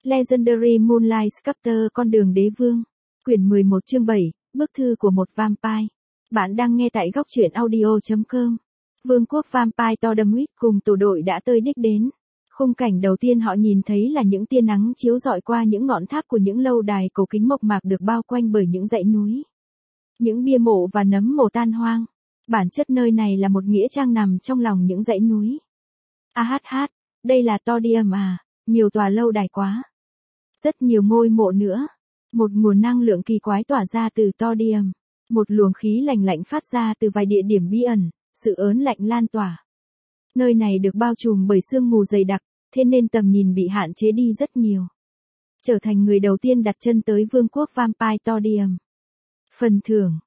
Legendary Moonlight Sculptor Con đường đế vương. Quyển 11 chương 7, bức thư của một vampire. Bạn đang nghe tại góc truyện audio.com. Vương quốc vampire Tordamwit cùng tổ đội đã tới đích đến. Khung cảnh đầu tiên họ nhìn thấy là những tia nắng chiếu rọi qua những ngọn tháp của những lâu đài cổ kính mộc mạc được bao quanh bởi những dãy núi. Những bia mộ và nấm mồ tan hoang. Bản chất nơi này là một nghĩa trang nằm trong lòng những dãy núi. Đây là Tordium à, nhiều tòa lâu đài quá. Rất nhiều ngôi mộ nữa. Một nguồn năng lượng kỳ quái tỏa ra từ Tordium. Một luồng khí lạnh lạnh phát ra từ vài địa điểm bí ẩn, sự ớn lạnh lan tỏa. Nơi này được bao trùm bởi sương mù dày đặc, thế nên tầm nhìn bị hạn chế đi rất nhiều. Trở thành người đầu tiên đặt chân tới vương quốc vampire Tordium. Phần thưởng,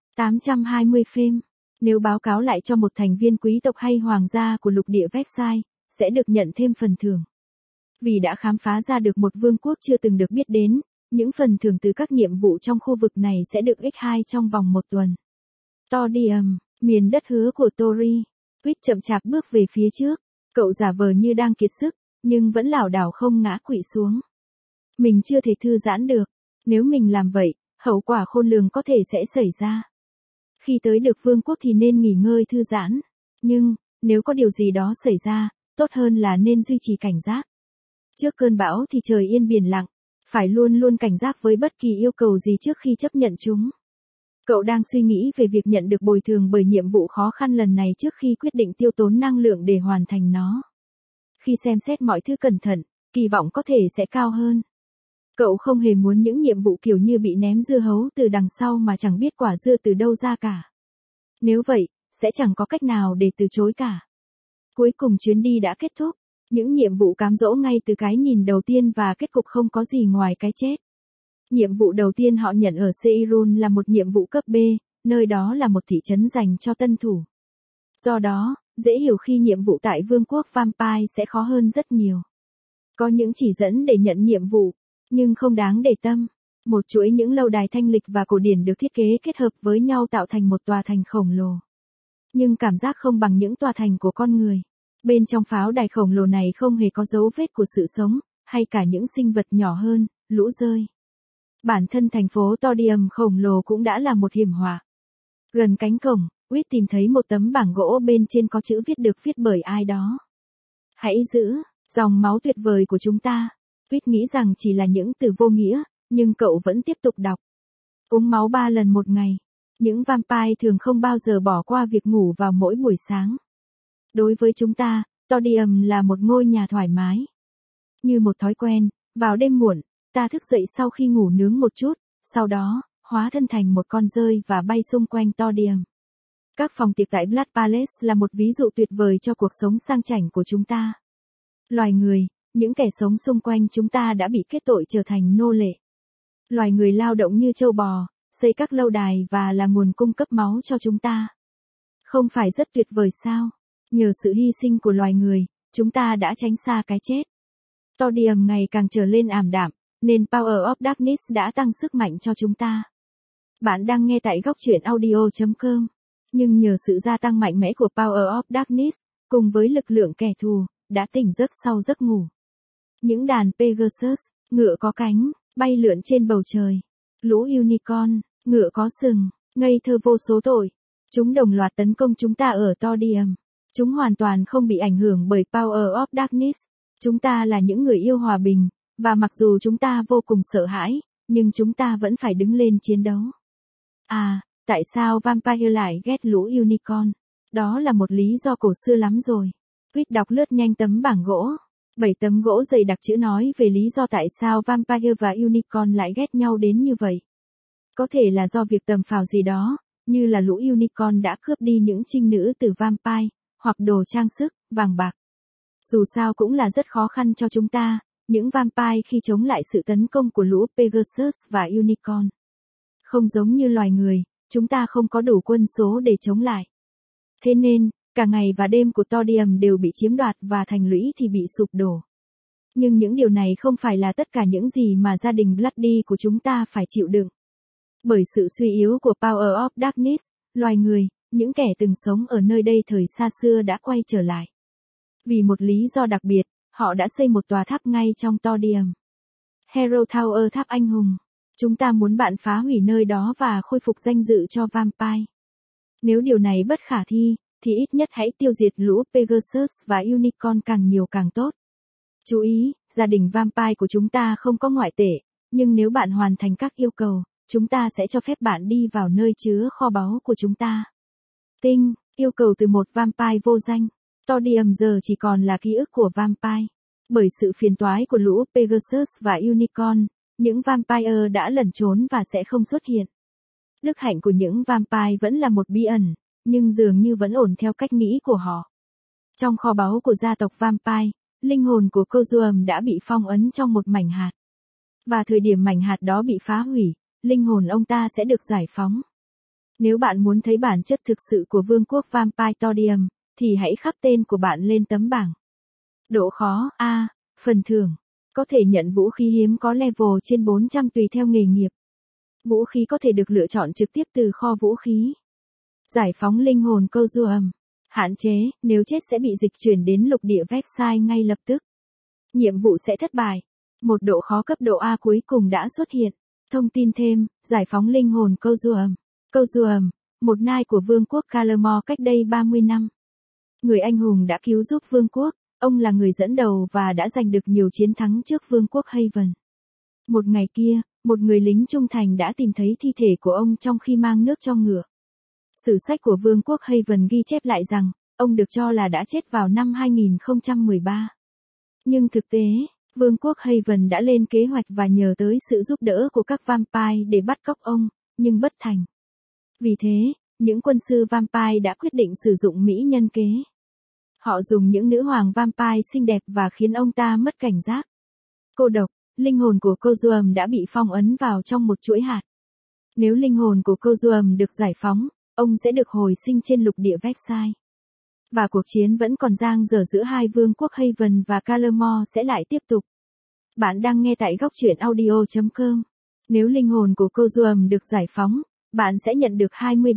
820 phim. Nếu báo cáo lại cho một thành viên quý tộc hay hoàng gia của lục địa Versailles, sẽ được nhận thêm phần thưởng. Vì đã khám phá ra được một vương quốc chưa từng được biết đến, những phần thưởng từ các nhiệm vụ trong khu vực này sẽ được x2 trong vòng một tuần. Tordium, miền đất hứa của Tori. Quýt chậm chạp bước về phía trước, cậu giả vờ như đang kiệt sức, nhưng vẫn lảo đảo không ngã quỵ xuống. Mình chưa thể thư giãn được, nếu mình làm vậy, hậu quả khôn lường có thể sẽ xảy ra. Khi tới được vương quốc thì nên nghỉ ngơi thư giãn, nhưng, nếu có điều gì đó xảy ra, tốt hơn là nên duy trì cảnh giác. Trước cơn bão thì trời yên biển lặng, phải luôn luôn cảnh giác với bất kỳ yêu cầu gì trước khi chấp nhận chúng. Cậu đang suy nghĩ về việc nhận được bồi thường bởi nhiệm vụ khó khăn lần này trước khi quyết định tiêu tốn năng lượng để hoàn thành nó. Khi xem xét mọi thứ cẩn thận, kỳ vọng có thể sẽ cao hơn. Cậu không hề muốn những nhiệm vụ kiểu như bị ném dưa hấu từ đằng sau mà chẳng biết quả dưa từ đâu ra cả. Nếu vậy, sẽ chẳng có cách nào để từ chối cả. Cuối cùng chuyến đi đã kết thúc. Những nhiệm vụ cám dỗ ngay từ cái nhìn đầu tiên và kết cục không có gì ngoài cái chết. Nhiệm vụ đầu tiên họ nhận ở Seirun là một nhiệm vụ cấp B, nơi đó là một thị trấn dành cho tân thủ. Do đó, dễ hiểu khi nhiệm vụ tại vương quốc vampire sẽ khó hơn rất nhiều. Có những chỉ dẫn để nhận nhiệm vụ, nhưng không đáng để tâm. Một chuỗi những lâu đài thanh lịch và cổ điển được thiết kế kết hợp với nhau tạo thành một tòa thành khổng lồ. Nhưng cảm giác không bằng những tòa thành của con người. Bên trong pháo đài khổng lồ này không hề có dấu vết của sự sống, hay cả những sinh vật nhỏ hơn, lũ rơi. Bản thân thành phố Tordium khổng lồ cũng đã là một hiểm họa. Gần cánh cổng, Quýt tìm thấy một tấm bảng gỗ bên trên có chữ viết được viết bởi ai đó. Hãy giữ, dòng máu tuyệt vời của chúng ta. Quýt nghĩ rằng chỉ là những từ vô nghĩa, nhưng cậu vẫn tiếp tục đọc. Uống máu 3 lần một ngày. Những vampire thường không bao giờ bỏ qua việc ngủ vào mỗi buổi sáng. Đối với chúng ta, Tordium là một ngôi nhà thoải mái. Như một thói quen, vào đêm muộn, ta thức dậy sau khi ngủ nướng một chút, sau đó, hóa thân thành một con dơi và bay xung quanh Tordium. Các phòng tiệc tại Blood Palace là một ví dụ tuyệt vời cho cuộc sống sang chảnh của chúng ta. Loài người, những kẻ sống xung quanh chúng ta đã bị kết tội trở thành nô lệ. Loài người lao động như trâu bò, xây các lâu đài và là nguồn cung cấp máu cho chúng ta. Không phải rất tuyệt vời sao? Nhờ sự hy sinh của loài người, chúng ta đã tránh xa cái chết. Tordium ngày càng trở lên ảm đạm, nên Power of Darkness đã tăng sức mạnh cho chúng ta. Bạn đang nghe tại góc truyện audio.com. Nhưng nhờ sự gia tăng mạnh mẽ của Power of Darkness, cùng với lực lượng kẻ thù, đã tỉnh giấc sau giấc ngủ. Những đàn Pegasus, ngựa có cánh, bay lượn trên bầu trời. Lũ unicorn, ngựa có sừng, ngây thơ vô số tội. Chúng đồng loạt tấn công chúng ta ở Tordium. Chúng hoàn toàn không bị ảnh hưởng bởi Power of Darkness. Chúng ta là những người yêu hòa bình, và mặc dù chúng ta vô cùng sợ hãi, nhưng chúng ta vẫn phải đứng lên chiến đấu. Tại sao vampire lại ghét lũ unicorn? Đó là một lý do cổ xưa lắm rồi. Quýt đọc lướt nhanh tấm bảng gỗ. 7 tấm gỗ dày đặc chữ nói về lý do tại sao vampire và unicorn lại ghét nhau đến như vậy. Có thể là do việc tầm phào gì đó, như là lũ unicorn đã cướp đi những trinh nữ từ vampire, hoặc đồ trang sức, vàng bạc. Dù sao cũng là rất khó khăn cho chúng ta, những vampire khi chống lại sự tấn công của lũ Pegasus và unicorn. Không giống như loài người, chúng ta không có đủ quân số để chống lại. Thế nên, cả ngày và đêm của Tordium đều bị chiếm đoạt và thành lũy thì bị sụp đổ. Nhưng những điều này không phải là tất cả những gì mà gia đình Bloody của chúng ta phải chịu đựng. Bởi sự suy yếu của Power of Darkness, loài người, những kẻ từng sống ở nơi đây thời xa xưa đã quay trở lại. Vì một lý do đặc biệt, họ đã xây một tòa tháp ngay trong Tordium. Hero Tower tháp anh hùng. Chúng ta muốn bạn phá hủy nơi đó và khôi phục danh dự cho Vampire. Nếu điều này bất khả thi, thì ít nhất hãy tiêu diệt lũ Pegasus và Unicorn càng nhiều càng tốt. Chú ý, gia đình Vampire của chúng ta không có ngoại tệ, nhưng nếu bạn hoàn thành các yêu cầu, chúng ta sẽ cho phép bạn đi vào nơi chứa kho báu của chúng ta. Tinh, yêu cầu từ một Vampire vô danh. Todium giờ chỉ còn là ký ức của Vampire. Bởi sự phiền toái của lũ Pegasus và Unicorn, những Vampire đã lẩn trốn và sẽ không xuất hiện. Đức hạnh của những Vampire vẫn là một bí ẩn, nhưng dường như vẫn ổn theo cách nghĩ của họ. Trong kho báu của gia tộc Vampire, linh hồn của Kozuam đã bị phong ấn trong một mảnh hạt. Và thời điểm mảnh hạt đó bị phá hủy, linh hồn ông ta sẽ được giải phóng. Nếu bạn muốn thấy bản chất thực sự của vương quốc Vampire Todium, thì hãy khắc tên của bạn lên tấm bảng. Độ khó A. Phần thưởng. Có thể nhận vũ khí hiếm có level trên 400 tùy theo nghề nghiệp. Vũ khí có thể được lựa chọn trực tiếp từ kho vũ khí. Giải phóng linh hồn Kozuam. Hạn chế, nếu chết sẽ bị dịch chuyển đến lục địa Vexai ngay lập tức. Nhiệm vụ sẽ thất bại. Một độ khó cấp độ A cuối cùng đã xuất hiện. Thông tin thêm, giải phóng linh hồn Kozuam. Kozuam, một nai của vương quốc Kalamor cách đây 30 năm. Người anh hùng đã cứu giúp vương quốc, ông là người dẫn đầu và đã giành được nhiều chiến thắng trước vương quốc Haven. Một ngày kia, một người lính trung thành đã tìm thấy thi thể của ông trong khi mang nước cho ngựa. Sử sách của vương quốc Haven ghi chép lại rằng, ông được cho là đã chết vào năm 2013. Nhưng thực tế, vương quốc Haven đã lên kế hoạch và nhờ tới sự giúp đỡ của các Vampire để bắt cóc ông, nhưng bất thành. Vì thế, những quân sư Vampire đã quyết định sử dụng mỹ nhân kế. Họ dùng những nữ hoàng Vampire xinh đẹp và khiến ông ta mất cảnh giác. Cô độc, linh hồn của Kozuam đã bị phong ấn vào trong một chuỗi hạt. Nếu linh hồn của Kozuam được giải phóng, ông sẽ được hồi sinh trên lục địa Vexai. Và cuộc chiến vẫn còn dang dở giữa hai vương quốc Haven và Kalamor sẽ lại tiếp tục. Bạn đang nghe tại góc truyện audio.com. Nếu linh hồn của Kozuam được giải phóng, bạn sẽ nhận được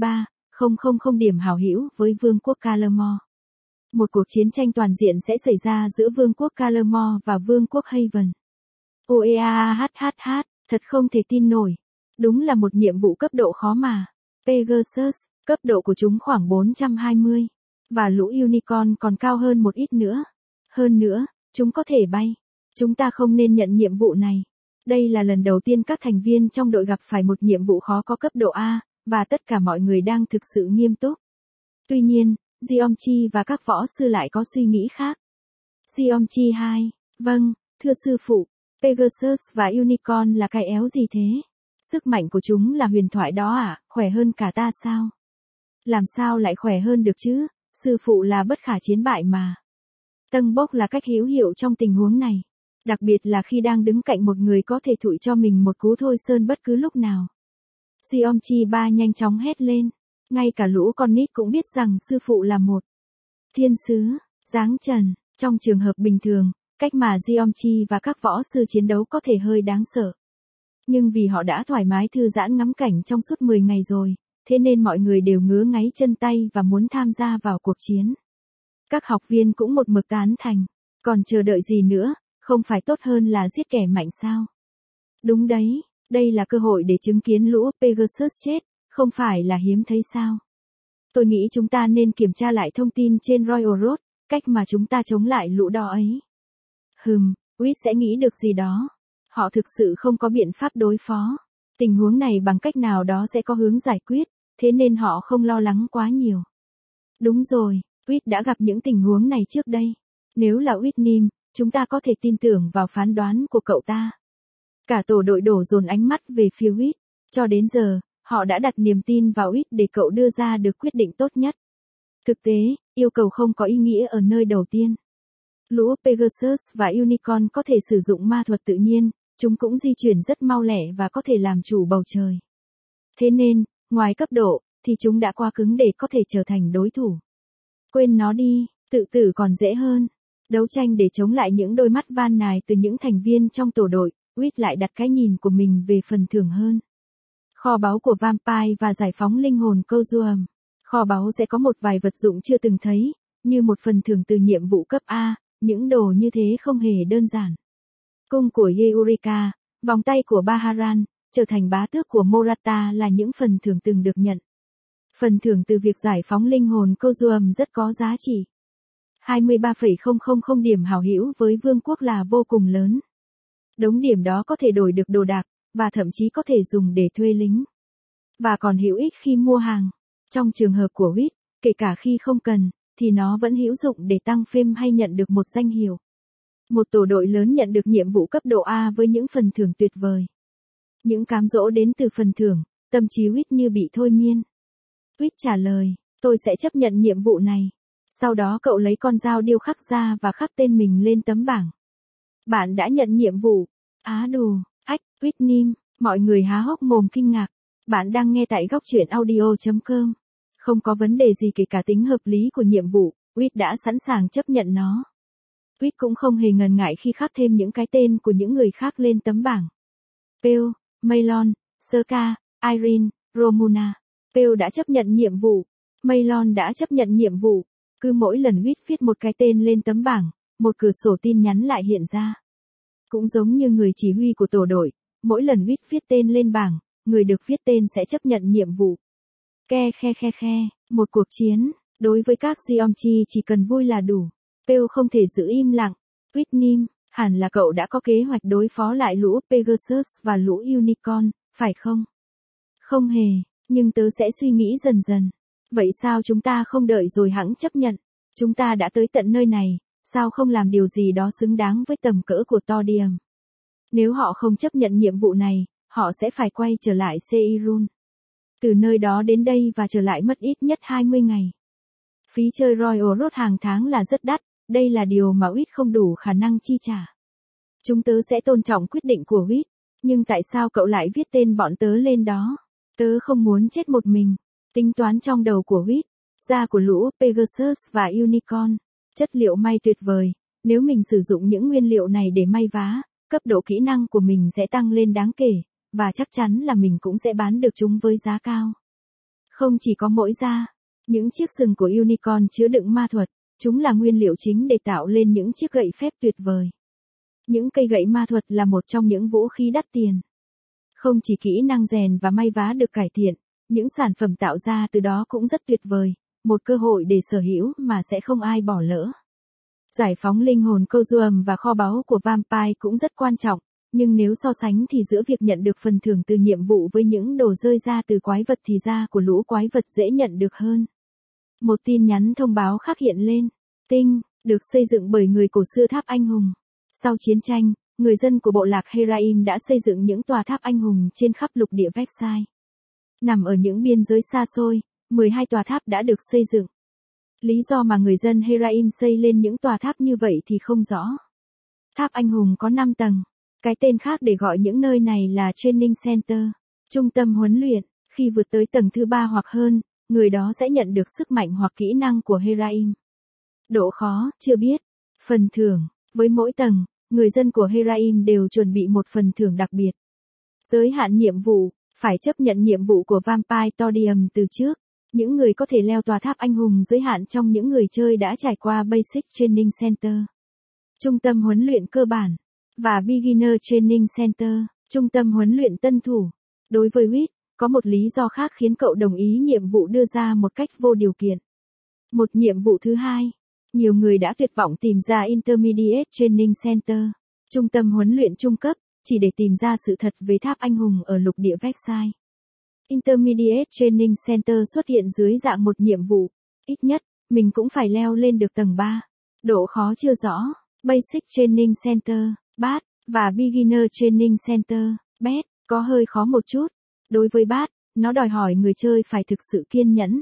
23,000 điểm hảo hữu với vương quốc Kalamor. Một cuộc chiến tranh toàn diện sẽ xảy ra giữa vương quốc Kalamor và vương quốc Haven. Oeahhh, thật không thể tin nổi. Đúng là một nhiệm vụ cấp độ khó mà. Pegasus, cấp độ của chúng khoảng 420. Và lũ Unicorn còn cao hơn một ít nữa. Hơn nữa, chúng có thể bay. Chúng ta không nên nhận nhiệm vụ này. Đây là lần đầu tiên các thành viên trong đội gặp phải một nhiệm vụ khó có cấp độ A, và tất cả mọi người đang thực sự nghiêm túc. Tuy nhiên, Geomchi và các võ sư lại có suy nghĩ khác. Geomchi 2, vâng, thưa sư phụ, Pegasus và Unicorn là cái éo gì thế? Sức mạnh của chúng là huyền thoại đó à, khỏe hơn cả ta sao? Làm sao lại khỏe hơn được chứ, sư phụ là bất khả chiến bại mà. Tân bốc là cách hữu hiệu trong tình huống này. Đặc biệt là khi đang đứng cạnh một người có thể thụi cho mình một cú thôi sơn bất cứ lúc nào. Geomchi 3 nhanh chóng hét lên. Ngay cả lũ con nít cũng biết rằng sư phụ là một thiên sứ, dáng trần. Trong trường hợp bình thường, cách mà Geomchi và các võ sư chiến đấu có thể hơi đáng sợ. Nhưng vì họ đã thoải mái thư giãn ngắm cảnh trong suốt 10 ngày rồi, thế nên mọi người đều ngứa ngáy chân tay và muốn tham gia vào cuộc chiến. Các học viên cũng một mực tán thành. Còn chờ đợi gì nữa, không phải tốt hơn là giết kẻ mạnh sao? Đúng đấy, đây là cơ hội để chứng kiến lũ Pegasus chết, không phải là hiếm thấy sao? Tôi nghĩ chúng ta nên kiểm tra lại thông tin trên Royal Road, cách mà chúng ta chống lại lũ đó ấy. Wit sẽ nghĩ được gì đó. Họ thực sự không có biện pháp đối phó. Tình huống này bằng cách nào đó sẽ có hướng giải quyết, thế nên họ không lo lắng quá nhiều. Đúng rồi, Wit đã gặp những tình huống này trước đây. Nếu là Whitnim, chúng ta có thể tin tưởng vào phán đoán của cậu ta. Cả tổ đội đổ dồn ánh mắt về phía Wit. Cho đến giờ, họ đã đặt niềm tin vào Wit để cậu đưa ra được quyết định tốt nhất. Thực tế, yêu cầu không có ý nghĩa ở nơi đầu tiên. Lũ Pegasus và Unicorn có thể sử dụng ma thuật tự nhiên, chúng cũng di chuyển rất mau lẻ và có thể làm chủ bầu trời. Thế nên, ngoài cấp độ, thì chúng đã quá cứng để có thể trở thành đối thủ. Quên nó đi, tự tử còn dễ hơn. Đấu tranh để chống lại những đôi mắt van nài từ những thành viên trong tổ đội, Wit lại đặt cái nhìn của mình về phần thưởng hơn. Kho báu của Vampire và giải phóng linh hồn Kozuam. Kho báu sẽ có một vài vật dụng chưa từng thấy, như một phần thưởng từ nhiệm vụ cấp A, những đồ như thế không hề đơn giản. Cung của Eureka, Vòng tay của Baharan, trở thành bá tước của Morata là những phần thưởng từng được nhận. Phần thưởng từ việc giải phóng linh hồn Kozuam rất có giá trị. 23,000 điểm hảo hữu với vương quốc là vô cùng lớn. Đống điểm đó có thể đổi được đồ đạc, và thậm chí có thể dùng để thuê lính. Và còn hữu ích khi mua hàng. Trong trường hợp của Wit, kể cả khi không cần, thì nó vẫn hữu dụng để tăng phim hay nhận được một danh hiệu. Một tổ đội lớn nhận được nhiệm vụ cấp độ A với những phần thưởng tuyệt vời. Những cám dỗ đến từ phần thưởng, tâm trí Wit như bị thôi miên. Wit trả lời, tôi sẽ chấp nhận nhiệm vụ này. Sau đó cậu lấy con dao điêu khắc ra và khắc tên mình lên tấm bảng. Bạn đã nhận nhiệm vụ. Á đù, ách, Whitney, mọi người há hốc mồm kinh ngạc. Bạn đang nghe tại góc truyện audio.com. Không có vấn đề gì kể cả tính hợp lý của nhiệm vụ, Whit đã sẵn sàng chấp nhận nó. Whit cũng không hề ngần ngại khi khắc thêm những cái tên của những người khác lên tấm bảng. Pale, Maylon, Serka, Irene, Romuna. Pale đã chấp nhận nhiệm vụ. Maylon đã chấp nhận nhiệm vụ. Cứ mỗi lần Whit viết một cái tên lên tấm bảng, một cửa sổ tin nhắn lại hiện ra. Cũng giống như người chỉ huy của tổ đội, mỗi lần Whit viết tên lên bảng, người được viết tên sẽ chấp nhận nhiệm vụ. Một cuộc chiến, đối với các Geomchi chỉ cần vui là đủ. Pale không thể giữ im lặng. Whitney, hẳn là cậu đã có kế hoạch đối phó lại lũ Pegasus và lũ Unicorn, phải không? Không hề, nhưng tớ sẽ suy nghĩ dần dần. Vậy sao chúng ta không đợi rồi hẵng chấp nhận? Chúng ta đã tới tận nơi này, sao không làm điều gì đó xứng đáng với tầm cỡ của Todium? Nếu họ không chấp nhận nhiệm vụ này, họ sẽ phải quay trở lại Seirun. Từ nơi đó đến đây và trở lại mất ít nhất 20 ngày. Phí chơi Royal Road hàng tháng là rất đắt, đây là điều mà Whit không đủ khả năng chi trả. Chúng tớ sẽ tôn trọng quyết định của Whit, nhưng tại sao cậu lại viết tên bọn tớ lên đó? Tớ không muốn chết một mình. Tính toán trong đầu của Whit, da của lũ Pegasus và Unicorn, chất liệu may tuyệt vời, nếu mình sử dụng những nguyên liệu này để may vá, cấp độ kỹ năng của mình sẽ tăng lên đáng kể, và chắc chắn là mình cũng sẽ bán được chúng với giá cao. Không chỉ có mỗi da, những chiếc sừng của Unicorn chứa đựng ma thuật, chúng là nguyên liệu chính để tạo lên những chiếc gậy phép tuyệt vời. Những cây gậy ma thuật là một trong những vũ khí đắt tiền. Không chỉ kỹ năng rèn và may vá được cải thiện, những sản phẩm tạo ra từ đó cũng rất tuyệt vời, một cơ hội để sở hữu mà sẽ không ai bỏ lỡ. Giải phóng linh hồn Kozuam và kho báu của Vampire cũng rất quan trọng, nhưng nếu so sánh thì giữa việc nhận được phần thưởng từ nhiệm vụ với những đồ rơi ra từ quái vật thì da của lũ quái vật dễ nhận được hơn. Một tin nhắn thông báo khác hiện lên. Tinh, được xây dựng bởi người cổ xưa tháp anh hùng. Sau chiến tranh, người dân của bộ lạc Heraim đã xây dựng những tòa tháp anh hùng trên khắp lục địa Vexai. Nằm ở những biên giới xa xôi, 12 tòa tháp đã được xây dựng. Lý do mà người dân Heraim xây lên những tòa tháp như vậy thì không rõ. Tháp anh hùng có 5 tầng. Cái tên khác để gọi những nơi này là Training Center, trung tâm huấn luyện. Khi vượt tới tầng thứ 3 hoặc hơn, người đó sẽ nhận được sức mạnh hoặc kỹ năng của Heraim. Độ khó, chưa biết. Phần thưởng, với mỗi tầng, người dân của Heraim đều chuẩn bị một phần thưởng đặc biệt. Giới hạn nhiệm vụ, phải chấp nhận nhiệm vụ của Vampire Todium từ trước. Những người có thể leo tòa tháp anh hùng giới hạn trong những người chơi đã trải qua Basic Training Center, trung tâm huấn luyện cơ bản, và Beginner Training Center, trung tâm huấn luyện tân thủ. Đối với Whit, có một lý do khác khiến cậu đồng ý nhiệm vụ đưa ra một cách vô điều kiện. Một nhiệm vụ thứ hai, nhiều người đã tuyệt vọng tìm ra Intermediate Training Center, trung tâm huấn luyện trung cấp, chỉ để tìm ra sự thật về tháp anh hùng ở lục địa Vexai. Intermediate Training Center xuất hiện dưới dạng một nhiệm vụ, ít nhất, mình cũng phải leo lên được tầng 3. Độ khó chưa rõ. Basic Training Center, BAT, và Beginner Training Center, BET, có hơi khó một chút. Đối với BAT, nó đòi hỏi người chơi phải thực sự kiên nhẫn.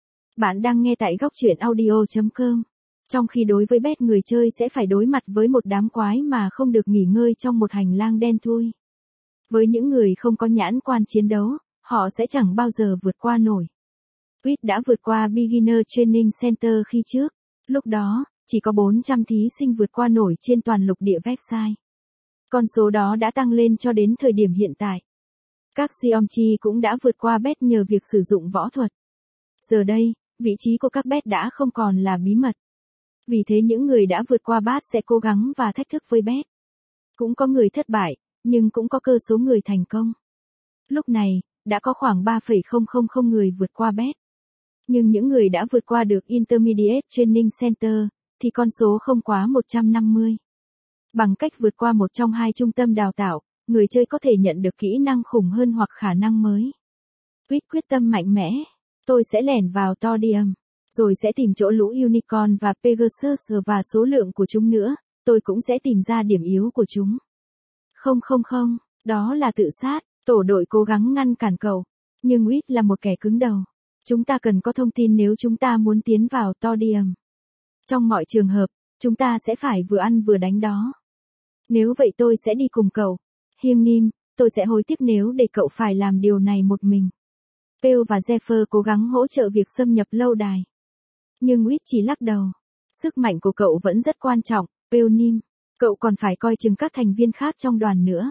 Bạn đang nghe tại góc truyện audio.com. Trong khi đối với BET người chơi sẽ phải đối mặt với một đám quái mà không được nghỉ ngơi trong một hành lang đen thui. Với những người không có nhãn quan chiến đấu, họ sẽ chẳng bao giờ vượt qua nổi. Whit đã vượt qua Beginner Training Center khi trước. Lúc đó, chỉ có 400 thí sinh vượt qua nổi trên toàn lục địa Vexai. Con số đó đã tăng lên cho đến thời điểm hiện tại. Các Geomchi cũng đã vượt qua BET nhờ việc sử dụng võ thuật. Giờ đây, vị trí của các BET đã không còn là bí mật. Vì thế những người đã vượt qua BAT sẽ cố gắng và thách thức với BET. Cũng có người thất bại, nhưng cũng có cơ số người thành công. Lúc này, đã có khoảng 3,000 người vượt qua BET. Nhưng những người đã vượt qua được Intermediate Training Center, thì con số không quá 150. Bằng cách vượt qua một trong hai trung tâm đào tạo, người chơi có thể nhận được kỹ năng khủng hơn hoặc khả năng mới. Quyết tâm mạnh mẽ. Tôi sẽ lẻn vào Todium, rồi sẽ tìm chỗ lũ Unicorn và Pegasus và số lượng của chúng nữa, tôi cũng sẽ tìm ra điểm yếu của chúng. Không, đó là tự sát, tổ đội cố gắng ngăn cản cậu, nhưng Wit là một kẻ cứng đầu. Chúng ta cần có thông tin nếu chúng ta muốn tiến vào Todium. Trong mọi trường hợp, chúng ta sẽ phải vừa ăn vừa đánh đó. Nếu vậy tôi sẽ đi cùng cậu. Hiêng Nim, tôi sẽ hối tiếc nếu để cậu phải làm điều này một mình. Pale và Zephyr cố gắng hỗ trợ việc xâm nhập lâu đài. Nhưng Wit chỉ lắc đầu. Sức mạnh của cậu vẫn rất quan trọng, Pale Nim. Cậu còn phải coi chừng các thành viên khác trong đoàn nữa.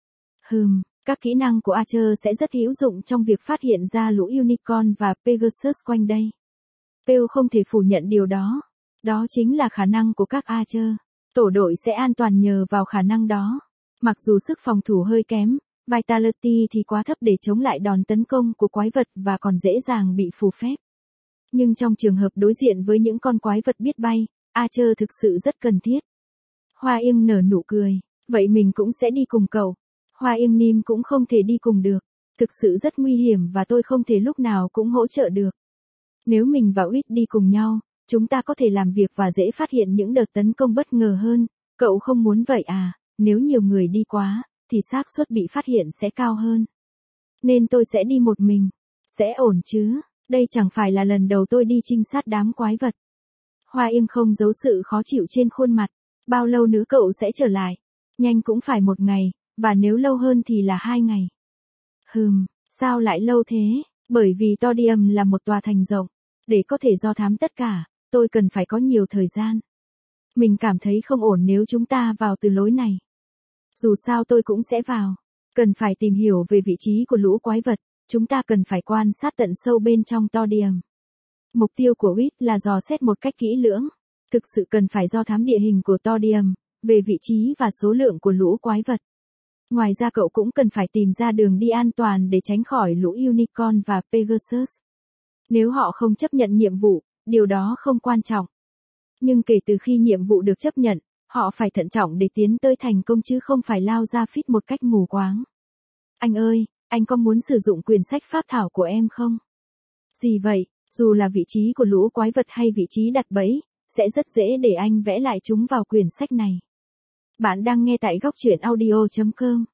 Các kỹ năng của Archer sẽ rất hữu dụng trong việc phát hiện ra lũ Unicorn và Pegasus quanh đây. Pale không thể phủ nhận điều đó. Đó chính là khả năng của các Archer. Tổ đội sẽ an toàn nhờ vào khả năng đó. Mặc dù sức phòng thủ hơi kém, Vitality thì quá thấp để chống lại đòn tấn công của quái vật và còn dễ dàng bị phù phép. Nhưng trong trường hợp đối diện với những con quái vật biết bay, Archer thực sự rất cần thiết. Hoa Yên nở nụ cười. Vậy mình cũng sẽ đi cùng cậu. Hoa Yên Nim cũng không thể đi cùng được. Thực sự rất nguy hiểm và tôi không thể lúc nào cũng hỗ trợ được. Nếu mình và Wit đi cùng nhau, chúng ta có thể làm việc và dễ phát hiện những đợt tấn công bất ngờ hơn. Cậu không muốn vậy à? Nếu nhiều người đi quá, thì xác suất bị phát hiện sẽ cao hơn. Nên tôi sẽ đi một mình. Sẽ ổn chứ? Đây chẳng phải là lần đầu tôi đi trinh sát đám quái vật. Hoa Yên không giấu sự khó chịu trên khuôn mặt. Bao lâu nữa cậu sẽ trở lại? Nhanh cũng phải 1 ngày, và nếu lâu hơn thì là 2 ngày. Sao lại lâu thế? Bởi vì Todium là một tòa thành rộng. Để có thể do thám tất cả, tôi cần phải có nhiều thời gian. Mình cảm thấy không ổn nếu chúng ta vào từ lối này. Dù sao tôi cũng sẽ vào. Cần phải tìm hiểu về vị trí của lũ quái vật, chúng ta cần phải quan sát tận sâu bên trong Todium. Mục tiêu của Wit là dò xét một cách kỹ lưỡng. Thực sự cần phải do thám địa hình của Todium, về vị trí và số lượng của lũ quái vật. Ngoài ra cậu cũng cần phải tìm ra đường đi an toàn để tránh khỏi lũ Unicorn và Pegasus. Nếu họ không chấp nhận nhiệm vụ, điều đó không quan trọng. Nhưng kể từ khi nhiệm vụ được chấp nhận, họ phải thận trọng để tiến tới thành công chứ không phải lao ra phít một cách mù quáng. Anh ơi, anh có muốn sử dụng quyển sách pháp thảo của em không? Gì vậy, dù là vị trí của lũ quái vật hay vị trí đặt bẫy, sẽ rất dễ để anh vẽ lại chúng vào quyển sách này. Bạn đang nghe tại góc truyện audio.com.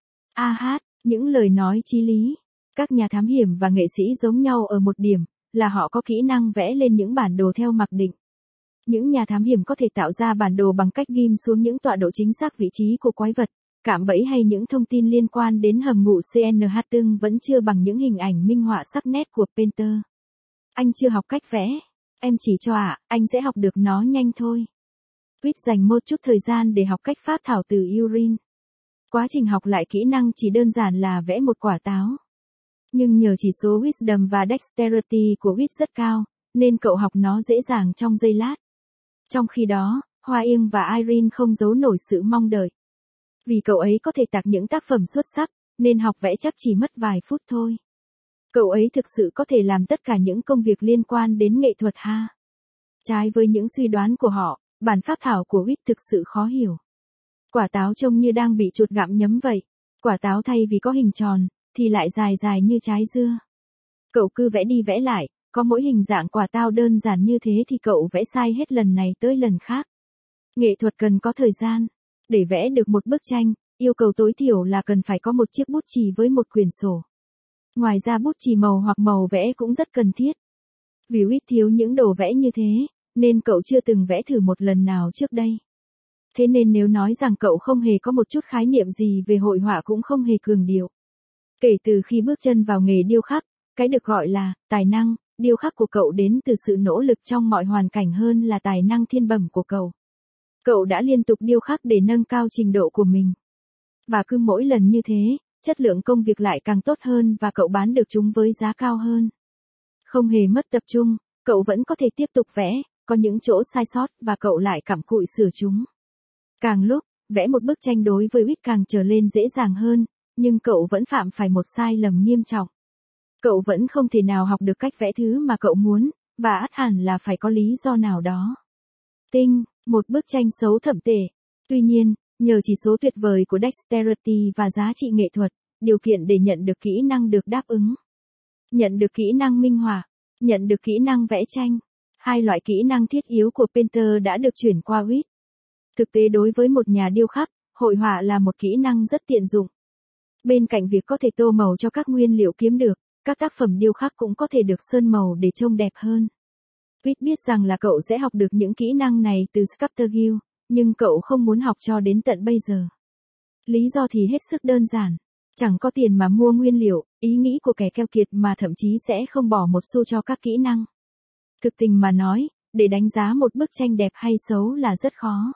Những lời nói chí lý. Các nhà thám hiểm và nghệ sĩ giống nhau ở một điểm, là họ có kỹ năng vẽ lên những bản đồ theo mặc định. Những nhà thám hiểm có thể tạo ra bản đồ bằng cách ghim xuống những tọa độ chính xác vị trí của quái vật, cạm bẫy hay những thông tin liên quan đến hầm ngụ CNH nhưng vẫn chưa bằng những hình ảnh minh họa sắc nét của Painter. Anh chưa học cách vẽ. Em chỉ cho anh sẽ học được nó nhanh thôi. Wit dành một chút thời gian để học cách phác thảo từ Urin. Quá trình học lại kỹ năng chỉ đơn giản là vẽ một quả táo. Nhưng nhờ chỉ số Wisdom và Dexterity của Wit rất cao, nên cậu học nó dễ dàng trong giây lát. Trong khi đó, Hoa Yên và Irene không giấu nổi sự mong đợi. Vì cậu ấy có thể tạc những tác phẩm xuất sắc, nên học vẽ chắc chỉ mất vài phút thôi. Cậu ấy thực sự có thể làm tất cả những công việc liên quan đến nghệ thuật ha. Trái với những suy đoán của họ, bản phác thảo của Wit thực sự khó hiểu. Quả táo trông như đang bị chuột gặm nhấm vậy. Quả táo thay vì có hình tròn, thì lại dài dài như trái dưa. Cậu cứ vẽ đi vẽ lại, có mỗi hình dạng quả táo đơn giản như thế thì cậu vẽ sai hết lần này tới lần khác. Nghệ thuật cần có thời gian. Để vẽ được một bức tranh, yêu cầu tối thiểu là cần phải có một chiếc bút chì với một quyển sổ. Ngoài ra bút chì màu hoặc màu vẽ cũng rất cần thiết. Vì Wit thiếu những đồ vẽ như thế, nên cậu chưa từng vẽ thử một lần nào trước đây. Thế nên nếu nói rằng cậu không hề có một chút khái niệm gì về hội họa cũng không hề cường điệu. Kể từ khi bước chân vào nghề điêu khắc, cái được gọi là tài năng điêu khắc của cậu đến từ sự nỗ lực trong mọi hoàn cảnh hơn là tài năng thiên bẩm của cậu. Cậu đã liên tục điêu khắc để nâng cao trình độ của mình. Và cứ mỗi lần như thế, chất lượng công việc lại càng tốt hơn và cậu bán được chúng với giá cao hơn. Không hề mất tập trung, cậu vẫn có thể tiếp tục vẽ, có những chỗ sai sót và cậu lại cặm cụi sửa chúng. Càng lúc, vẽ một bức tranh đối với Whit càng trở lên dễ dàng hơn, nhưng cậu vẫn phạm phải một sai lầm nghiêm trọng. Cậu vẫn không thể nào học được cách vẽ thứ mà cậu muốn, và ắt hẳn là phải có lý do nào đó. Tinh, một bức tranh xấu thậm tệ. Tuy nhiên, nhờ chỉ số tuyệt vời của Dexterity và giá trị nghệ thuật, điều kiện để nhận được kỹ năng được đáp ứng. Nhận được kỹ năng minh họa, nhận được kỹ năng vẽ tranh. Hai loại kỹ năng thiết yếu của Painter đã được chuyển qua Whit. Thực tế đối với một nhà điêu khắc, hội họa là một kỹ năng rất tiện dụng. Bên cạnh việc có thể tô màu cho các nguyên liệu kiếm được, các tác phẩm điêu khắc cũng có thể được sơn màu để trông đẹp hơn. Whit biết rằng là cậu sẽ học được những kỹ năng này từ Sculptor Guild, nhưng cậu không muốn học cho đến tận bây giờ. Lý do thì hết sức đơn giản. Chẳng có tiền mà mua nguyên liệu, ý nghĩ của kẻ keo kiệt mà thậm chí sẽ không bỏ một xu cho các kỹ năng. Thực tình mà nói, để đánh giá một bức tranh đẹp hay xấu là rất khó.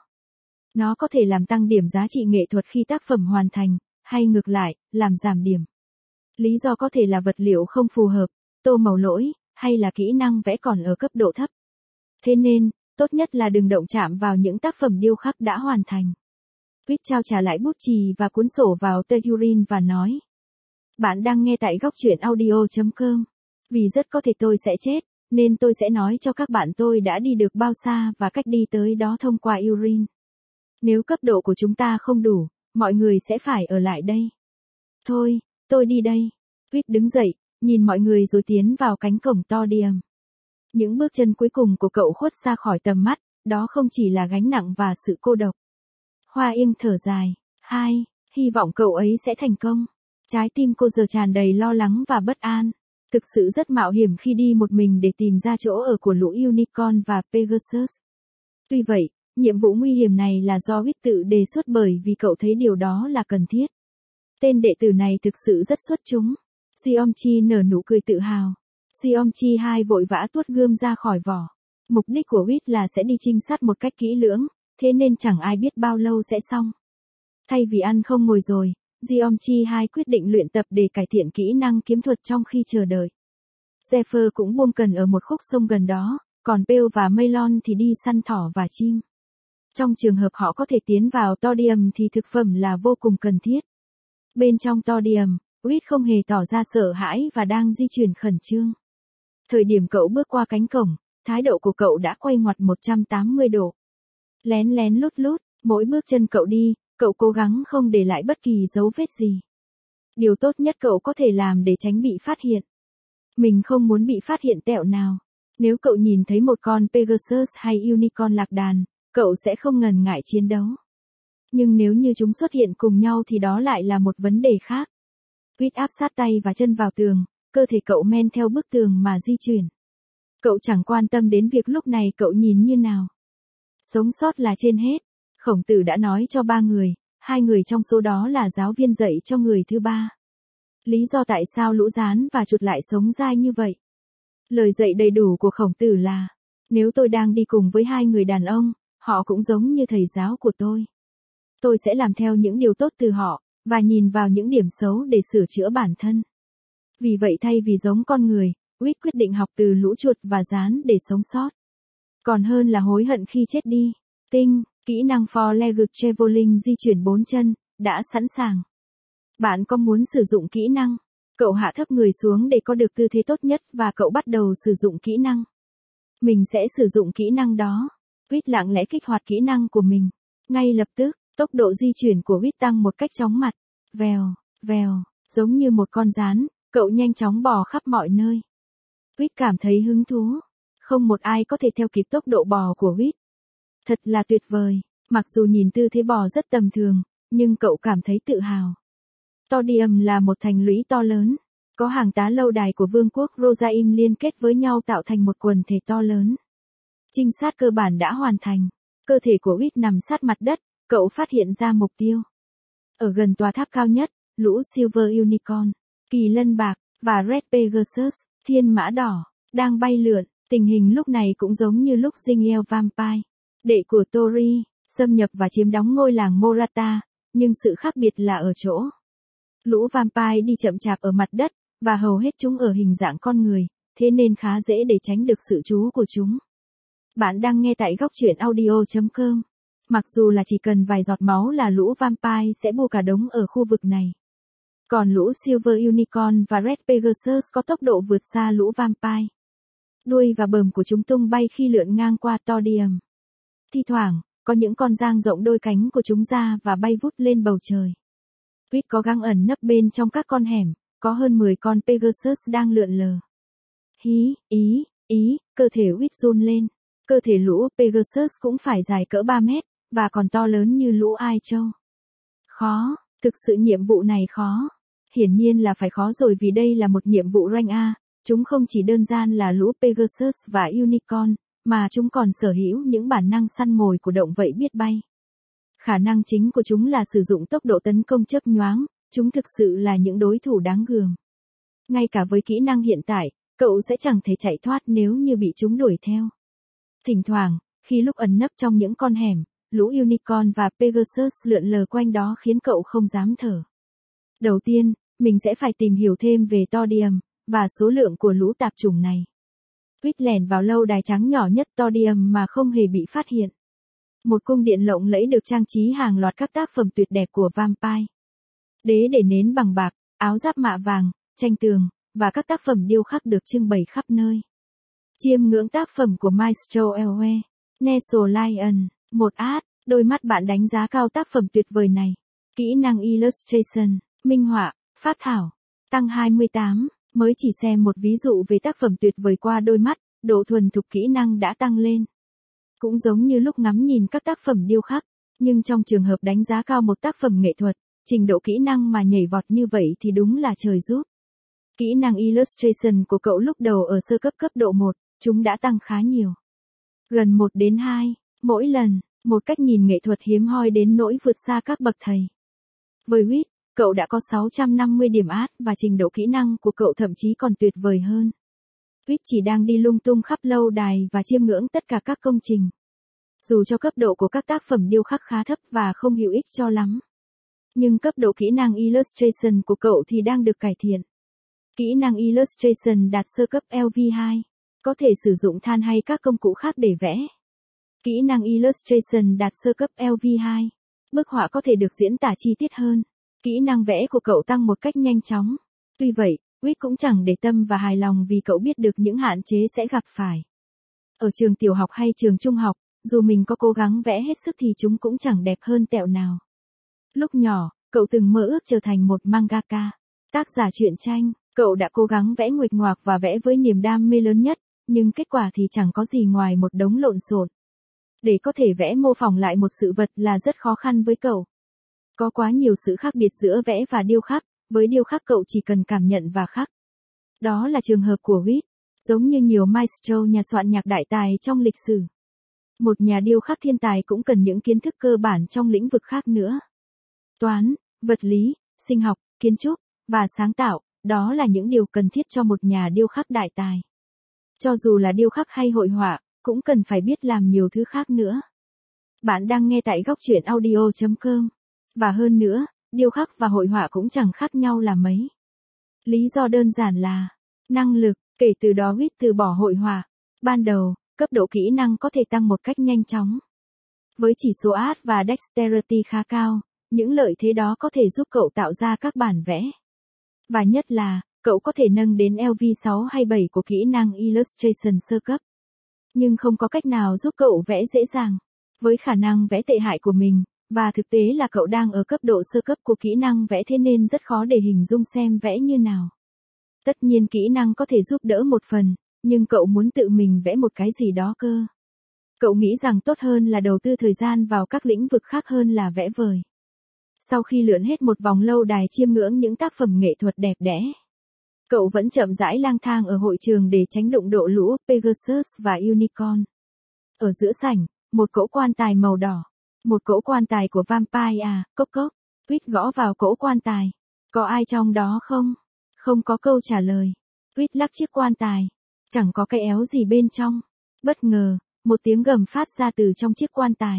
Nó có thể làm tăng điểm giá trị nghệ thuật khi tác phẩm hoàn thành, hay ngược lại, làm giảm điểm. Lý do có thể là vật liệu không phù hợp, tô màu lỗi, hay là kỹ năng vẽ còn ở cấp độ thấp. Thế nên, tốt nhất là đừng động chạm vào những tác phẩm điêu khắc đã hoàn thành. Whit trao trả lại bút chì và cuốn sổ vào Turin và nói. Bạn đang nghe tại góc truyện audio.com. Vì rất có thể tôi sẽ chết, nên tôi sẽ nói cho các bạn tôi đã đi được bao xa và cách đi tới đó thông qua Turin. Nếu cấp độ của chúng ta không đủ, mọi người sẽ phải ở lại đây. Thôi, tôi đi đây. Whit đứng dậy, nhìn mọi người rồi tiến vào cánh cổng Todium. Những bước chân cuối cùng của cậu khuất xa khỏi tầm mắt, đó không chỉ là gánh nặng và sự cô độc. Hoa Yên thở dài. Hy vọng cậu ấy sẽ thành công. Trái tim cô giờ tràn đầy lo lắng và bất an. Thực sự rất mạo hiểm khi đi một mình để tìm ra chỗ ở của lũ Unicorn và Pegasus. Tuy vậy, nhiệm vụ nguy hiểm này là do Whit tự đề xuất bởi vì cậu thấy điều đó là cần thiết. Tên đệ tử này thực sự rất xuất chúng. Xiomchi nở nụ cười tự hào. Xiomchi 2 vội vã tuốt gươm ra khỏi vỏ. Mục đích của Whit là sẽ đi trinh sát một cách kỹ lưỡng, thế nên chẳng ai biết bao lâu sẽ xong. Thay vì ăn không ngồi rồi, Xiomchi 2 quyết định luyện tập để cải thiện kỹ năng kiếm thuật trong khi chờ đợi. Zephyr cũng buông cần ở một khúc sông gần đó, còn Pale và Melon thì đi săn thỏ và chim. Trong trường hợp họ có thể tiến vào Todium thì thực phẩm là vô cùng cần thiết. Bên trong Todium, Whit không hề tỏ ra sợ hãi và đang di chuyển khẩn trương. Thời điểm cậu bước qua cánh cổng, thái độ của cậu đã quay ngoặt 180 độ. Lén lén lút lút, mỗi bước chân cậu đi, cậu cố gắng không để lại bất kỳ dấu vết gì. Điều tốt nhất cậu có thể làm để tránh bị phát hiện. Mình không muốn bị phát hiện tẹo nào. Nếu cậu nhìn thấy một con Pegasus hay Unicorn lạc đàn, cậu sẽ không ngần ngại chiến đấu. Nhưng nếu như chúng xuất hiện cùng nhau thì đó lại là một vấn đề khác. Whit áp sát tay và chân vào tường, cơ thể cậu men theo bức tường mà di chuyển. Cậu chẳng quan tâm đến việc lúc này cậu nhìn như nào. Sống sót là trên hết. Khổng Tử đã nói cho 3 người, 2 người trong số đó là giáo viên dạy cho người thứ 3. Lý do tại sao lũ gián và chuột lại sống dai như vậy? Lời dạy đầy đủ của Khổng Tử là, nếu tôi đang đi cùng với 2 người đàn ông, họ cũng giống như thầy giáo của tôi. Tôi sẽ làm theo những điều tốt từ họ, và nhìn vào những điểm xấu để sửa chữa bản thân. Vì vậy thay vì giống con người, Whit quyết định học từ lũ chuột và gián để sống sót. Còn hơn là hối hận khi chết đi. Tinh, kỹ năng four-legged traveling di chuyển 4 chân, đã sẵn sàng. Bạn có muốn sử dụng kỹ năng? Cậu hạ thấp người xuống để có được tư thế tốt nhất và cậu bắt đầu sử dụng kỹ năng. Mình sẽ sử dụng kỹ năng đó. Whit lặng lẽ kích hoạt kỹ năng của mình. Ngay lập tức, tốc độ di chuyển của Whit tăng một cách chóng mặt. Vèo, vèo, giống như một con gián, cậu nhanh chóng bò khắp mọi nơi. Whit cảm thấy hứng thú. Không một ai có thể theo kịp tốc độ bò của Whit. Thật là tuyệt vời, mặc dù nhìn tư thế bò rất tầm thường, nhưng cậu cảm thấy tự hào. Todium là một thành lũy to lớn, có hàng tá lâu đài của vương quốc Rosaim liên kết với nhau tạo thành một quần thể to lớn. Trinh sát cơ bản đã hoàn thành, cơ thể của Whit nằm sát mặt đất, cậu phát hiện ra mục tiêu. Ở gần tòa tháp cao nhất, lũ Silver Unicorn, Kỳ Lân Bạc, và Red Pegasus, Thiên Mã Đỏ, đang bay lượn. Tình hình lúc này cũng giống như lúc Zingiel Vampire, đệ của Tori, xâm nhập và chiếm đóng ngôi làng Morata, nhưng sự khác biệt là ở chỗ. Lũ Vampire đi chậm chạp ở mặt đất, và hầu hết chúng ở hình dạng con người, thế nên khá dễ để tránh được sự chú của chúng. Bạn đang nghe tại góc truyện audio.com. Mặc dù là chỉ cần vài giọt máu là lũ vampire sẽ bu cả đống ở khu vực này. Còn lũ Silver Unicorn và Red Pegasus có tốc độ vượt xa lũ vampire. Đuôi và bờm của chúng tung bay khi lượn ngang qua Todium. Thi thoảng, có những con dang rộng đôi cánh của chúng ra và bay vút lên bầu trời. Huyết có gắng ẩn nấp bên trong các con hẻm, có hơn 10 con Pegasus đang lượn lờ. Cơ thể Huyết run lên. Cơ thể lũ Pegasus cũng phải dài cỡ 3 mét, và còn to lớn như lũ Ai Châu. Khó, thực sự nhiệm vụ này khó. Hiển nhiên là phải khó rồi vì đây là một nhiệm vụ rank A, chúng không chỉ đơn giản là lũ Pegasus và Unicorn, mà chúng còn sở hữu những bản năng săn mồi của động vật biết bay. Khả năng chính của chúng là sử dụng tốc độ tấn công chớp nhoáng, chúng thực sự là những đối thủ đáng gờm. Ngay cả với kỹ năng hiện tại, cậu sẽ chẳng thể chạy thoát nếu như bị chúng đuổi theo. Thỉnh thoảng, khi lúc ẩn nấp trong những con hẻm, lũ Unicorn và Pegasus lượn lờ quanh đó khiến cậu không dám thở. Đầu tiên, mình sẽ phải tìm hiểu thêm về Todium, và số lượng của lũ tạp chủng này. Huyết lẻn vào lâu đài trắng nhỏ nhất Todium mà không hề bị phát hiện. Một cung điện lộng lẫy được trang trí hàng loạt các tác phẩm tuyệt đẹp của vampire. Đế để nến bằng bạc, áo giáp mạ vàng, tranh tường, và các tác phẩm điêu khắc được trưng bày khắp nơi. Chiêm ngưỡng tác phẩm của Maestro Elwe, Nestle Lion, một art, đôi mắt bạn đánh giá cao tác phẩm tuyệt vời này. Kỹ năng Illustration, minh họa, phác thảo, tăng 28, mới chỉ xem một ví dụ về tác phẩm tuyệt vời qua đôi mắt, độ thuần thục kỹ năng đã tăng lên. Cũng giống như lúc ngắm nhìn các tác phẩm điêu khắc, nhưng trong trường hợp đánh giá cao một tác phẩm nghệ thuật, trình độ kỹ năng mà nhảy vọt như vậy thì đúng là trời giúp. Kỹ năng Illustration của cậu lúc đầu ở sơ cấp độ 1, chúng đã tăng khá nhiều. Gần 1 đến 2, mỗi lần, một cách nhìn nghệ thuật hiếm hoi đến nỗi vượt xa các bậc thầy. Với Huyết, cậu đã có 650 điểm art và trình độ kỹ năng của cậu thậm chí còn tuyệt vời hơn. Huyết chỉ đang đi lung tung khắp lâu đài và chiêm ngưỡng tất cả các công trình. Dù cho cấp độ của các tác phẩm điêu khắc khá thấp và không hữu ích cho lắm. Nhưng cấp độ kỹ năng Illustration của cậu thì đang được cải thiện. Kỹ năng Illustration đạt sơ cấp LV2, có thể sử dụng than hay các công cụ khác để vẽ. Kỹ năng Illustration đạt sơ cấp LV2, bức họa có thể được diễn tả chi tiết hơn. Kỹ năng vẽ của cậu tăng một cách nhanh chóng. Tuy vậy, Huyết cũng chẳng để tâm và hài lòng vì cậu biết được những hạn chế sẽ gặp phải. Ở trường tiểu học hay trường trung học, dù mình có cố gắng vẽ hết sức thì chúng cũng chẳng đẹp hơn tẹo nào. Lúc nhỏ, cậu từng mơ ước trở thành một mangaka, tác giả truyện tranh. Cậu đã cố gắng vẽ nguệch ngoạc và vẽ với niềm đam mê lớn nhất, nhưng kết quả thì chẳng có gì ngoài một đống lộn xộn. Để có thể vẽ mô phỏng lại một sự vật là rất khó khăn với cậu. Có quá nhiều sự khác biệt giữa vẽ và điêu khắc, với điêu khắc cậu chỉ cần cảm nhận và khắc. Đó là trường hợp của Huyết, giống như nhiều maestro nhà soạn nhạc đại tài trong lịch sử. Một nhà điêu khắc thiên tài cũng cần những kiến thức cơ bản trong lĩnh vực khác nữa. Toán, vật lý, sinh học, kiến trúc, và sáng tạo, đó là những điều cần thiết cho một nhà điêu khắc đại tài. Cho dù là điêu khắc hay hội họa, cũng cần phải biết làm nhiều thứ khác nữa. Bạn đang nghe tại góc truyện audio.com. Và hơn nữa, điêu khắc và hội họa cũng chẳng khác nhau là mấy. Lý do đơn giản là năng lực, kể từ đó Huyết từ bỏ hội họa. Ban đầu, cấp độ kỹ năng có thể tăng một cách nhanh chóng. Với chỉ số art và dexterity khá cao, những lợi thế đó có thể giúp cậu tạo ra các bản vẽ. Và nhất là, cậu có thể nâng đến LV6 hay 7 của kỹ năng Illustration sơ cấp. Nhưng không có cách nào giúp cậu vẽ dễ dàng. Với khả năng vẽ tệ hại của mình, và thực tế là cậu đang ở cấp độ sơ cấp của kỹ năng vẽ thế nên rất khó để hình dung xem vẽ như nào. Tất nhiên kỹ năng có thể giúp đỡ một phần, nhưng cậu muốn tự mình vẽ một cái gì đó cơ. Cậu nghĩ rằng tốt hơn là đầu tư thời gian vào các lĩnh vực khác hơn là vẽ vời. Sau khi lượn hết một vòng lâu đài chiêm ngưỡng những tác phẩm nghệ thuật đẹp đẽ, cậu vẫn chậm rãi lang thang ở hội trường để tránh đụng độ lũ Pegasus và Unicorn. Ở giữa sảnh, một cỗ quan tài màu đỏ. Một cỗ quan tài của vampire à, cốc cốc. Huyết gõ vào cỗ quan tài. Có ai trong đó không? Không có câu trả lời. Huyết lắc chiếc quan tài. Chẳng có cái éo gì bên trong. Bất ngờ, một tiếng gầm phát ra từ trong chiếc quan tài.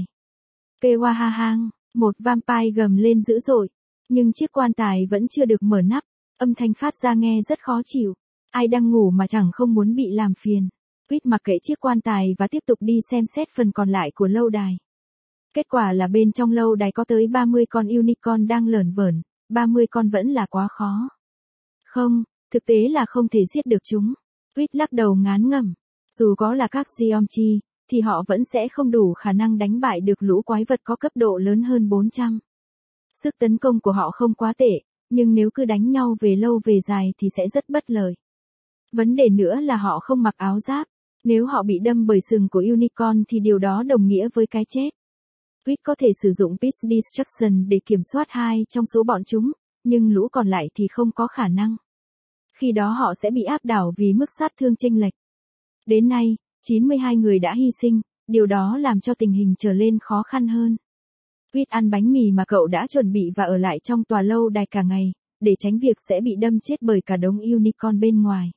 Pewahahang, một vampire gầm lên dữ dội. Nhưng chiếc quan tài vẫn chưa được mở nắp. Âm thanh phát ra nghe rất khó chịu. Ai đang ngủ mà chẳng không muốn bị làm phiền. Huyết mặc kệ chiếc quan tài và tiếp tục đi xem xét phần còn lại của lâu đài. Kết quả là bên trong lâu đài có tới 30 con unicorn đang lởn vởn, 30 con vẫn là quá khó. Không, thực tế là không thể giết được chúng. Quýt lắc đầu ngán ngẩm. Dù có là các Geomchi, thì họ vẫn sẽ không đủ khả năng đánh bại được lũ quái vật có cấp độ lớn hơn 400. Sức tấn công của họ không quá tệ, nhưng nếu cứ đánh nhau về lâu về dài thì sẽ rất bất lợi. Vấn đề nữa là họ không mặc áo giáp. Nếu họ bị đâm bởi sừng của unicorn thì điều đó đồng nghĩa với cái chết. Quýt có thể sử dụng Pit Destruction để kiểm soát 2 trong số bọn chúng, nhưng lũ còn lại thì không có khả năng. Khi đó họ sẽ bị áp đảo vì mức sát thương chênh lệch. Đến nay, 92 người đã hy sinh, điều đó làm cho tình hình trở lên khó khăn hơn. Quýt ăn bánh mì mà cậu đã chuẩn bị và ở lại trong tòa lâu đài cả ngày, để tránh việc sẽ bị đâm chết bởi cả đống unicorn bên ngoài.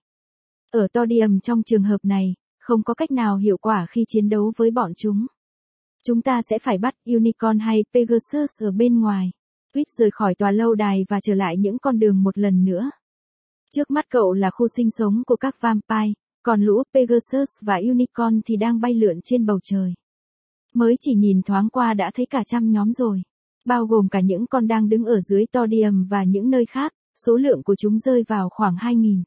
Ở Todium trong trường hợp này, không có cách nào hiệu quả khi chiến đấu với bọn chúng. Chúng ta sẽ phải bắt unicorn hay Pegasus ở bên ngoài. Quýt rời khỏi tòa lâu đài và trở lại những con đường một lần nữa. Trước mắt cậu là khu sinh sống của các vampire, còn lũ Pegasus và unicorn thì đang bay lượn trên bầu trời. Mới chỉ nhìn thoáng qua đã thấy cả trăm nhóm rồi. Bao gồm cả những con đang đứng ở dưới Todium và những nơi khác, số lượng của chúng rơi vào khoảng 2.000.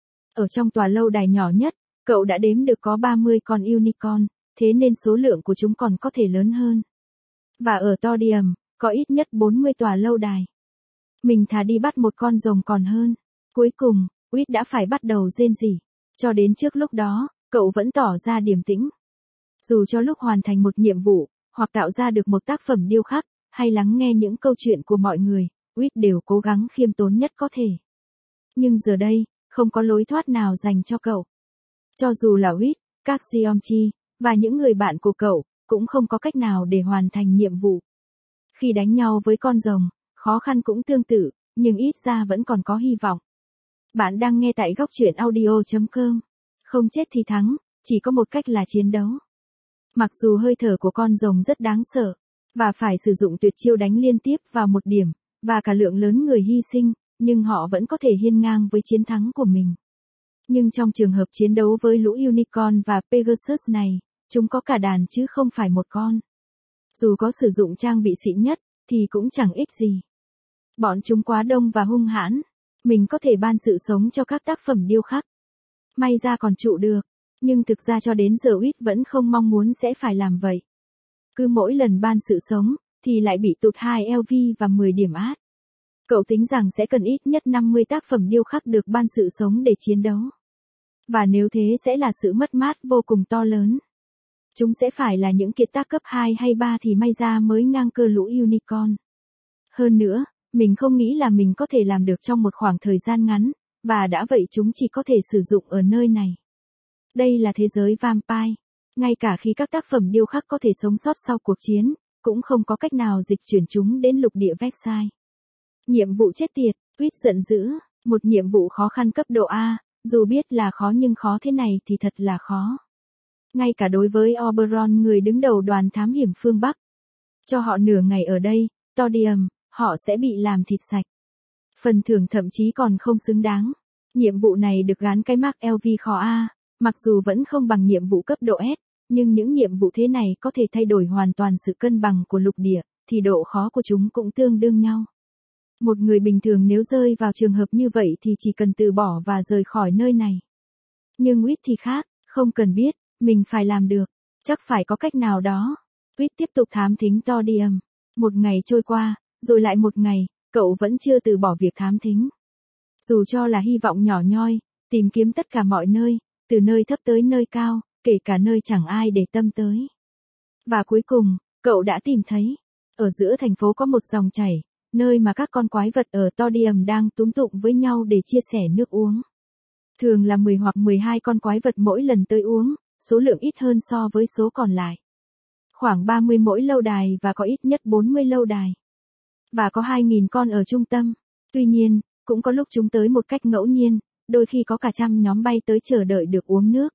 Ở trong tòa lâu đài nhỏ nhất, cậu đã đếm được có 30 con unicorn, thế nên số lượng của chúng còn có thể lớn hơn. Và ở Todium, có ít nhất 40 tòa lâu đài. Mình thà đi bắt một con rồng còn hơn. Cuối cùng, Quýt đã phải bắt đầu rên rỉ. Cho đến trước lúc đó, cậu vẫn tỏ ra điềm tĩnh. Dù cho lúc hoàn thành một nhiệm vụ, hoặc tạo ra được một tác phẩm điêu khắc, hay lắng nghe những câu chuyện của mọi người, Quýt đều cố gắng khiêm tốn nhất có thể. Nhưng giờ đây, không có lối thoát nào dành cho cậu. Cho dù là Quýt, các Geomchi, và những người bạn của cậu, cũng không có cách nào để hoàn thành nhiệm vụ. Khi đánh nhau với con rồng, khó khăn cũng tương tự, nhưng ít ra vẫn còn có hy vọng. Bạn đang nghe tại góc truyện audio.com. Không chết thì thắng, chỉ có một cách là chiến đấu. Mặc dù hơi thở của con rồng rất đáng sợ, và phải sử dụng tuyệt chiêu đánh liên tiếp vào một điểm, và cả lượng lớn người hy sinh, nhưng họ vẫn có thể hiên ngang với chiến thắng của mình. Nhưng trong trường hợp chiến đấu với lũ unicorn và Pegasus này, chúng có cả đàn chứ không phải một con. Dù có sử dụng trang bị xịn nhất, thì cũng chẳng ích gì. Bọn chúng quá đông và hung hãn. Mình có thể ban sự sống cho các tác phẩm điêu khắc. May ra còn trụ được. Nhưng thực ra cho đến giờ Quýt vẫn không mong muốn sẽ phải làm vậy. Cứ mỗi lần ban sự sống, thì lại bị tụt 2 LV và 10 điểm át. Cậu tính rằng sẽ cần ít nhất 50 tác phẩm điêu khắc được ban sự sống để chiến đấu. Và nếu thế sẽ là sự mất mát vô cùng to lớn. Chúng sẽ phải là những kiệt tác cấp 2 hay 3 thì may ra mới ngang cơ lũ unicorn. Hơn nữa, mình không nghĩ là mình có thể làm được trong một khoảng thời gian ngắn, và đã vậy chúng chỉ có thể sử dụng ở nơi này. Đây là thế giới vampire. Ngay cả khi các tác phẩm điêu khắc có thể sống sót sau cuộc chiến, cũng không có cách nào dịch chuyển chúng đến lục địa Versailles. Nhiệm vụ chết tiệt, Quýt giận dữ, một nhiệm vụ khó khăn cấp độ A, dù biết là khó nhưng khó thế này thì thật là khó. Ngay cả đối với Oberon người đứng đầu đoàn thám hiểm phương Bắc. Cho họ nửa ngày ở đây, Todium, họ sẽ bị làm thịt sạch. Phần thưởng thậm chí còn không xứng đáng. Nhiệm vụ này được gán cái mác LV khó A, mặc dù vẫn không bằng nhiệm vụ cấp độ S, nhưng những nhiệm vụ thế này có thể thay đổi hoàn toàn sự cân bằng của lục địa, thì độ khó của chúng cũng tương đương nhau. Một người bình thường nếu rơi vào trường hợp như vậy thì chỉ cần từ bỏ và rời khỏi nơi này. Nhưng Quýt thì khác, không cần biết, mình phải làm được, chắc phải có cách nào đó. Quýt tiếp tục thám thính Todium. Một ngày trôi qua, rồi lại một ngày, cậu vẫn chưa từ bỏ việc thám thính. Dù cho là hy vọng nhỏ nhoi, tìm kiếm tất cả mọi nơi, từ nơi thấp tới nơi cao, kể cả nơi chẳng ai để tâm tới. Và cuối cùng, cậu đã tìm thấy. Ở giữa thành phố có một dòng chảy, nơi mà các con quái vật ở Todium đang túm tụm với nhau để chia sẻ nước uống. Thường là 10 hoặc 12 con quái vật mỗi lần tới uống, số lượng ít hơn so với số còn lại. Khoảng 30 mỗi lâu đài và có ít nhất 40 lâu đài. Và có 2.000 con ở trung tâm. Tuy nhiên, cũng có lúc chúng tới một cách ngẫu nhiên, đôi khi có cả trăm nhóm bay tới chờ đợi được uống nước.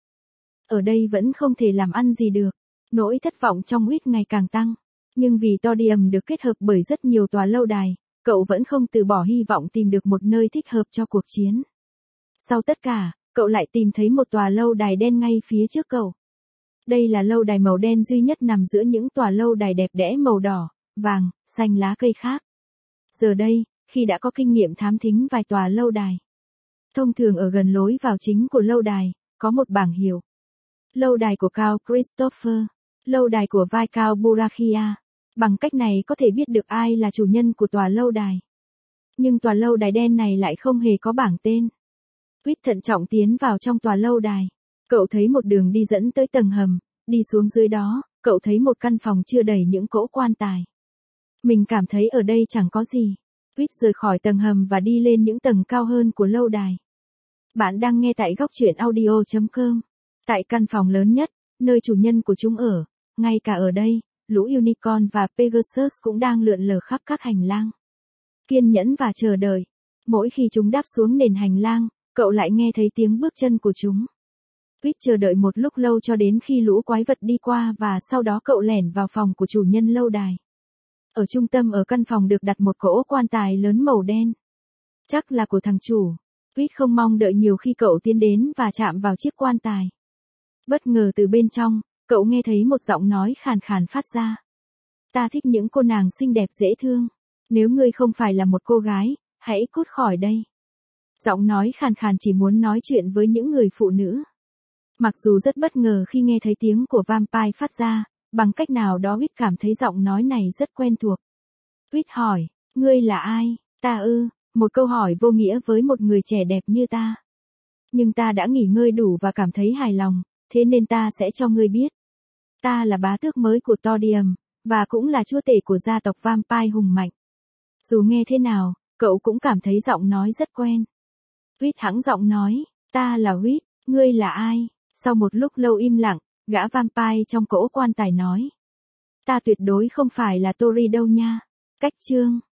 Ở đây vẫn không thể làm ăn gì được. Nỗi thất vọng trong Quýt ngày càng tăng. Nhưng vì Todium được kết hợp bởi rất nhiều tòa lâu đài, cậu vẫn không từ bỏ hy vọng tìm được một nơi thích hợp cho cuộc chiến. Sau tất cả, cậu lại tìm thấy một tòa lâu đài đen ngay phía trước cậu. Đây là lâu đài màu đen duy nhất nằm giữa những tòa lâu đài đẹp đẽ màu đỏ, vàng, xanh lá cây khác. Giờ đây, khi đã có kinh nghiệm thám thính vài tòa lâu đài, thông thường ở gần lối vào chính của lâu đài, có một bảng hiệu. Lâu đài của Count Christopher, lâu đài của Viscount Burakia. Bằng cách này có thể biết được ai là chủ nhân của tòa lâu đài. Nhưng tòa lâu đài đen này lại không hề có bảng tên. Quýt thận trọng tiến vào trong tòa lâu đài. Cậu thấy một đường đi dẫn tới tầng hầm, đi xuống dưới đó, cậu thấy một căn phòng chứa đầy những cỗ quan tài. Mình cảm thấy ở đây chẳng có gì. Quýt rời khỏi tầng hầm và đi lên những tầng cao hơn của lâu đài. Bạn đang nghe tại góc truyện audio.com. Tại căn phòng lớn nhất, nơi chủ nhân của chúng ở, ngay cả ở đây, lũ Unicorn và Pegasus cũng đang lượn lờ khắp các hành lang. Kiên nhẫn và chờ đợi. Mỗi khi chúng đáp xuống nền hành lang, cậu lại nghe thấy tiếng bước chân của chúng. Quýt chờ đợi một lúc lâu cho đến khi lũ quái vật đi qua và sau đó cậu lẻn vào phòng của chủ nhân lâu đài. Ở trung tâm ở căn phòng được đặt một cỗ quan tài lớn màu đen. Chắc là của thằng chủ. Quýt không mong đợi nhiều khi cậu tiến đến và chạm vào chiếc quan tài. Bất ngờ từ bên trong, cậu nghe thấy một giọng nói khàn khàn phát ra. Ta thích những cô nàng xinh đẹp dễ thương. Nếu ngươi không phải là một cô gái, hãy cút khỏi đây. Giọng nói khàn khàn chỉ muốn nói chuyện với những người phụ nữ. Mặc dù rất bất ngờ khi nghe thấy tiếng của vampire phát ra, bằng cách nào đó Quýt cảm thấy giọng nói này rất quen thuộc. Quýt hỏi, ngươi là ai? Ta ư, một câu hỏi vô nghĩa với một người trẻ đẹp như ta. Nhưng ta đã nghỉ ngơi đủ và cảm thấy hài lòng, thế nên ta sẽ cho ngươi biết. Ta là bá tước mới của Todium, và cũng là chúa tể của gia tộc vampire hùng mạnh. Dù nghe thế nào, cậu cũng cảm thấy giọng nói rất quen. Quýt hắng giọng nói, ta là Quýt, ngươi là ai? Sau một lúc lâu im lặng, gã vampire trong cỗ quan tài nói. Ta tuyệt đối không phải là Tori đâu nha. Cách chương.